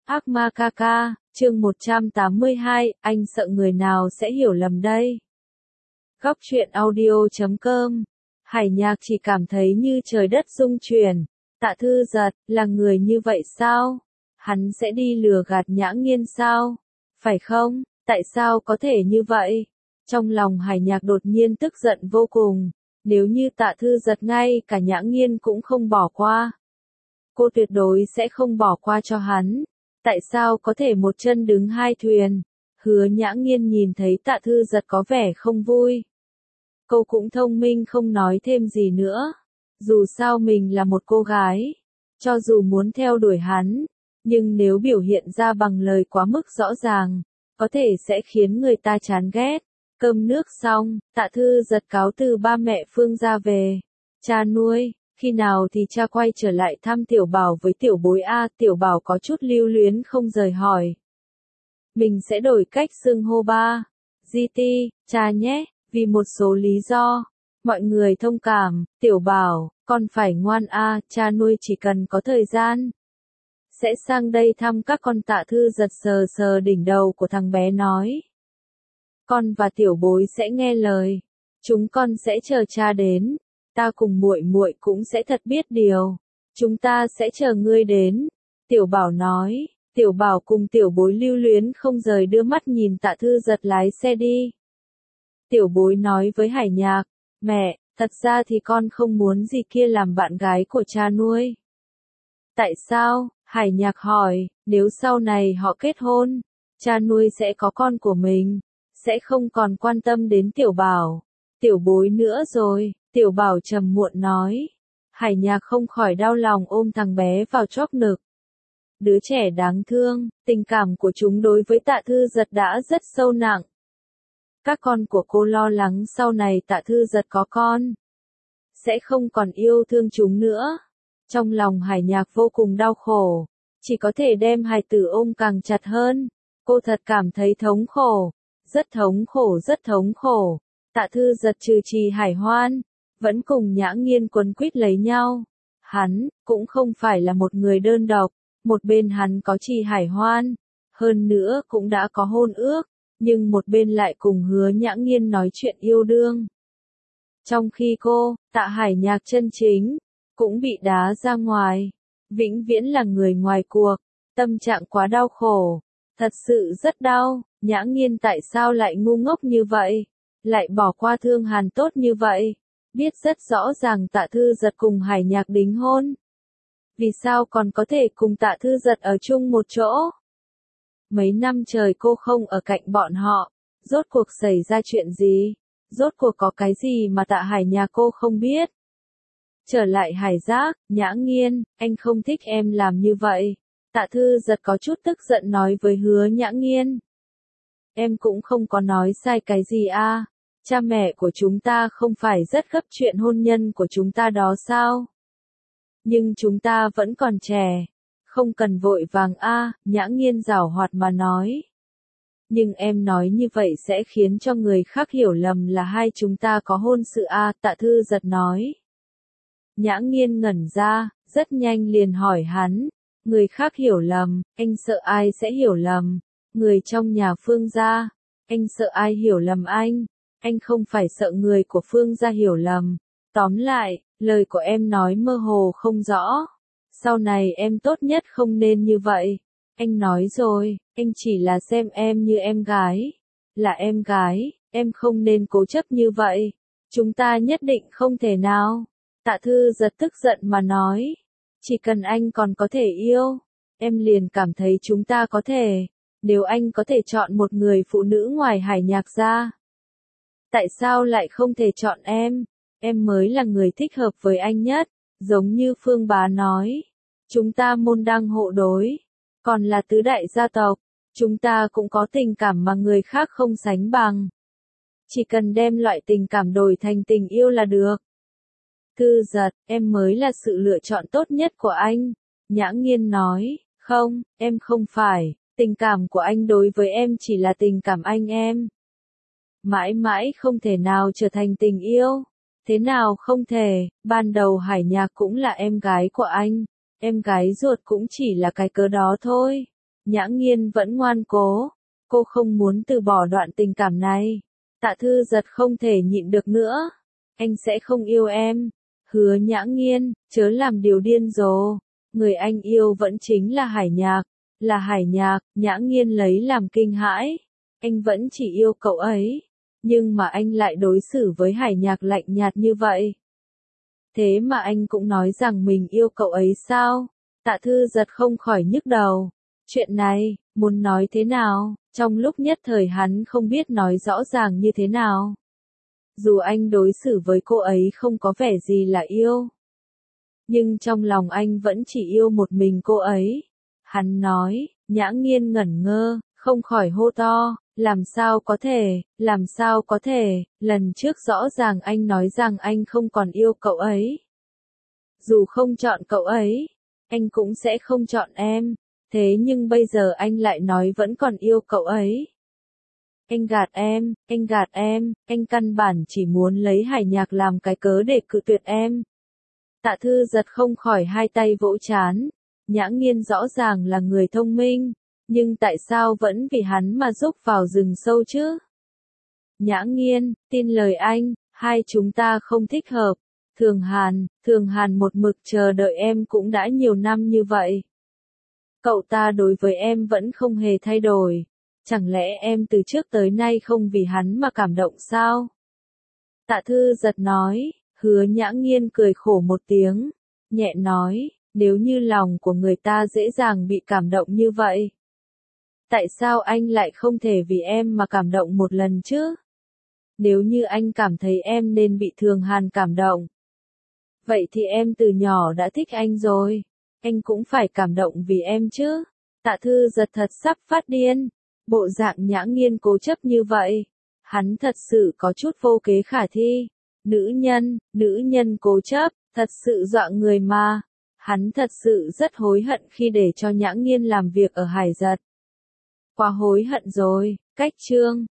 Ác ma ca ca, chương 182, anh sợ người nào sẽ hiểu lầm đây. Góc truyện audio.com. Hải Nhạc chỉ cảm thấy như trời đất rung chuyển. Tạ Thư Giật, là người như vậy sao? Hắn sẽ đi lừa gạt Nhã Nghiên sao? Phải không? Tại sao có thể như vậy? Trong lòng Hải Nhạc đột nhiên tức giận vô cùng. Nếu như Tạ Thư Giật ngay cả Nhã Nghiên cũng không bỏ qua, cô tuyệt đối sẽ không bỏ qua cho hắn. Tại sao có thể một chân đứng hai thuyền? Hứa Nhã Nghiên nhìn thấy Tạ Thư Giật có vẻ không vui. Cô cũng thông minh không nói thêm gì nữa. Dù sao mình là một cô gái. Cho dù muốn theo đuổi hắn, nhưng nếu biểu hiện ra bằng lời quá mức rõ ràng, có thể sẽ khiến người ta chán ghét. Cơm nước xong, Tạ Thư Giật cáo từ ba mẹ Phương ra về. Cha nuôi, khi nào thì cha quay trở lại thăm Tiểu Bảo với Tiểu Bối a? Tiểu Bảo có chút lưu luyến không rời hỏi. Mình sẽ đổi cách xưng hô ba. GT, cha nhé, vì một số lý do. Mọi người thông cảm, Tiểu Bảo, con phải ngoan a, cha nuôi chỉ cần có thời gian sẽ sang đây thăm các con. Tạ Thư Giật sờ sờ đỉnh đầu của thằng bé nói. Con và Tiểu Bối sẽ nghe lời. Chúng con sẽ chờ cha đến. Ta cùng muội muội cũng sẽ thật biết điều. Chúng ta sẽ chờ ngươi đến. Tiểu Bảo nói. Tiểu Bảo cùng Tiểu Bối lưu luyến không rời đưa mắt nhìn Tạ Thư Giật lái xe đi. Tiểu Bối nói với Hải Nhạc. Mẹ, thật ra thì con không muốn gì kia làm bạn gái của cha nuôi. Tại sao? Hải Nhạc hỏi. Nếu sau này họ kết hôn, cha nuôi sẽ có con của mình, sẽ không còn quan tâm đến Tiểu Bảo, Tiểu Bối nữa rồi. Tiểu Bảo trầm muộn nói. Hải Nhạc không khỏi đau lòng ôm thằng bé vào chóp ngực. Đứa trẻ đáng thương, tình cảm của chúng đối với Tạ Thư Giật đã rất sâu nặng. Các con của cô lo lắng sau này Tạ Thư Giật có con, sẽ không còn yêu thương chúng nữa. Trong lòng Hải Nhạc vô cùng đau khổ, chỉ có thể đem hài tử ôm càng chặt hơn. Cô thật cảm thấy thống khổ, rất thống khổ, rất thống khổ. Tạ Thư Giật trừ trì Hải Hoan, vẫn cùng Nhã Nghiên quấn quýt lấy nhau. Hắn cũng không phải là một người đơn độc, một bên hắn có Trì Hải Hoan, hơn nữa cũng đã có hôn ước, nhưng một bên lại cùng Hứa Nhã Nghiên nói chuyện yêu đương. Trong khi cô, Tạ Hải Nhạc chân chính, cũng bị đá ra ngoài, vĩnh viễn là người ngoài cuộc. Tâm trạng quá đau khổ, thật sự rất đau. Nhã Nghiên tại sao lại ngu ngốc như vậy, lại bỏ qua Thương Hàn tốt như vậy, biết rất rõ ràng Tạ Thư Giật cùng Hải Nhạc đính hôn. Vì sao còn có thể cùng Tạ Thư Giật ở chung một chỗ? Mấy năm trời cô không ở cạnh bọn họ, rốt cuộc xảy ra chuyện gì? Rốt cuộc có cái gì mà Tạ Hải Nhạc cô không biết? Trở lại Hải Giác, Nhã Nghiên, anh không thích em làm như vậy. Tạ Thư Giật có chút tức giận nói với Hứa Nhã Nghiên. Em cũng không có nói sai cái gì a. Cha mẹ của chúng ta không phải rất gấp chuyện hôn nhân của chúng ta đó sao? Nhưng chúng ta vẫn còn trẻ, không cần vội vàng a. Nhã Nghiên giảo hoạt mà nói. Nhưng em nói như vậy sẽ khiến cho người khác hiểu lầm là hai chúng ta có hôn sự a. Tạ Thư Giật nói. Nhã Nghiên ngẩn ra, rất nhanh liền hỏi hắn. Người khác hiểu lầm, anh sợ ai sẽ hiểu lầm? Người trong nhà Phương gia. Anh sợ ai hiểu lầm anh? Anh không phải sợ người của Phương gia hiểu lầm. Tóm lại, lời của em nói mơ hồ không rõ. Sau này em tốt nhất không nên như vậy. Anh nói rồi, anh chỉ là xem em như em gái. Là em gái, em không nên cố chấp như vậy. Chúng ta nhất định không thể nào. Tạ Thư Giật tức giận mà nói. Chỉ cần anh còn có thể yêu, em liền cảm thấy chúng ta có thể. Nếu anh có thể chọn một người phụ nữ ngoài Hải Nhạc ra, tại sao lại không thể chọn em? Em mới là người thích hợp với anh nhất. Giống như Phương bá nói, chúng ta môn đăng hộ đối, còn là tứ đại gia tộc, chúng ta cũng có tình cảm mà người khác không sánh bằng. Chỉ cần đem loại tình cảm đổi thành tình yêu là được. Thư Giật, em mới là sự lựa chọn tốt nhất của anh. Nhã Nghiên nói. Không, em không phải. Tình cảm của anh đối với em chỉ là tình cảm anh em. Mãi mãi không thể nào trở thành tình yêu. Thế nào không thể? Ban đầu Hải Nhạc cũng là em gái của anh. Em gái ruột cũng chỉ là cái cớ đó thôi. Nhã Nghiên vẫn ngoan cố. Cô không muốn từ bỏ đoạn tình cảm này. Tạ Thư Giật không thể nhịn được nữa. Anh sẽ không yêu em. Hứa Nhã Nghiên, chớ làm điều điên rồ. Người anh yêu vẫn chính là Hải Nhạc. Là Hải Nhạc, Nhã Nghiên lấy làm kinh hãi. Anh vẫn chỉ yêu cậu ấy. Nhưng mà anh lại đối xử với Hải Nhạc lạnh nhạt như vậy. Thế mà anh cũng nói rằng mình yêu cậu ấy sao? Tạ Thư Giật không khỏi nhức đầu. Chuyện này, muốn nói thế nào? Trong lúc nhất thời hắn không biết nói rõ ràng như thế nào. Dù anh đối xử với cô ấy không có vẻ gì là yêu. Nhưng trong lòng anh vẫn chỉ yêu một mình cô ấy. Hắn nói, Nhã Nghiên ngẩn ngơ, không khỏi hô to, làm sao có thể, lần trước rõ ràng anh nói rằng anh không còn yêu cậu ấy. Dù không chọn cậu ấy, anh cũng sẽ không chọn em, thế nhưng bây giờ anh lại nói vẫn còn yêu cậu ấy. Anh gạt em, anh căn bản chỉ muốn lấy Hải Nhạc làm cái cớ để cự tuyệt em. Tạ Thư Giật không khỏi hai tay vỗ trán. Nhã Nghiên rõ ràng là người thông minh, nhưng tại sao vẫn vì hắn mà rúc vào rừng sâu chứ? Nhã Nghiên, tin lời anh, hai chúng ta không thích hợp. Thường Hàn một mực chờ đợi em cũng đã nhiều năm như vậy. Cậu ta đối với em vẫn không hề thay đổi. Chẳng lẽ em từ trước tới nay không vì hắn mà cảm động sao? Tạ Thư Giật nói. Hứa Nhã Nghiên cười khổ một tiếng, nhẹ nói, nếu như lòng của người ta dễ dàng bị cảm động như vậy, tại sao anh lại không thể vì em mà cảm động một lần chứ? Nếu như anh cảm thấy em nên bị Thường Hàn cảm động, vậy thì em từ nhỏ đã thích anh rồi, anh cũng phải cảm động vì em chứ. Tạ Thư Giật thật sắp phát điên, bộ dạng Nhã Nghiên cố chấp như vậy, hắn thật sự có chút vô kế khả thi. Nữ nhân cố chấp, thật sự dọa người mà. Hắn thật sự rất hối hận khi để cho Nhã Nghiên làm việc ở Hải Giật. Quá hối hận rồi, cách chương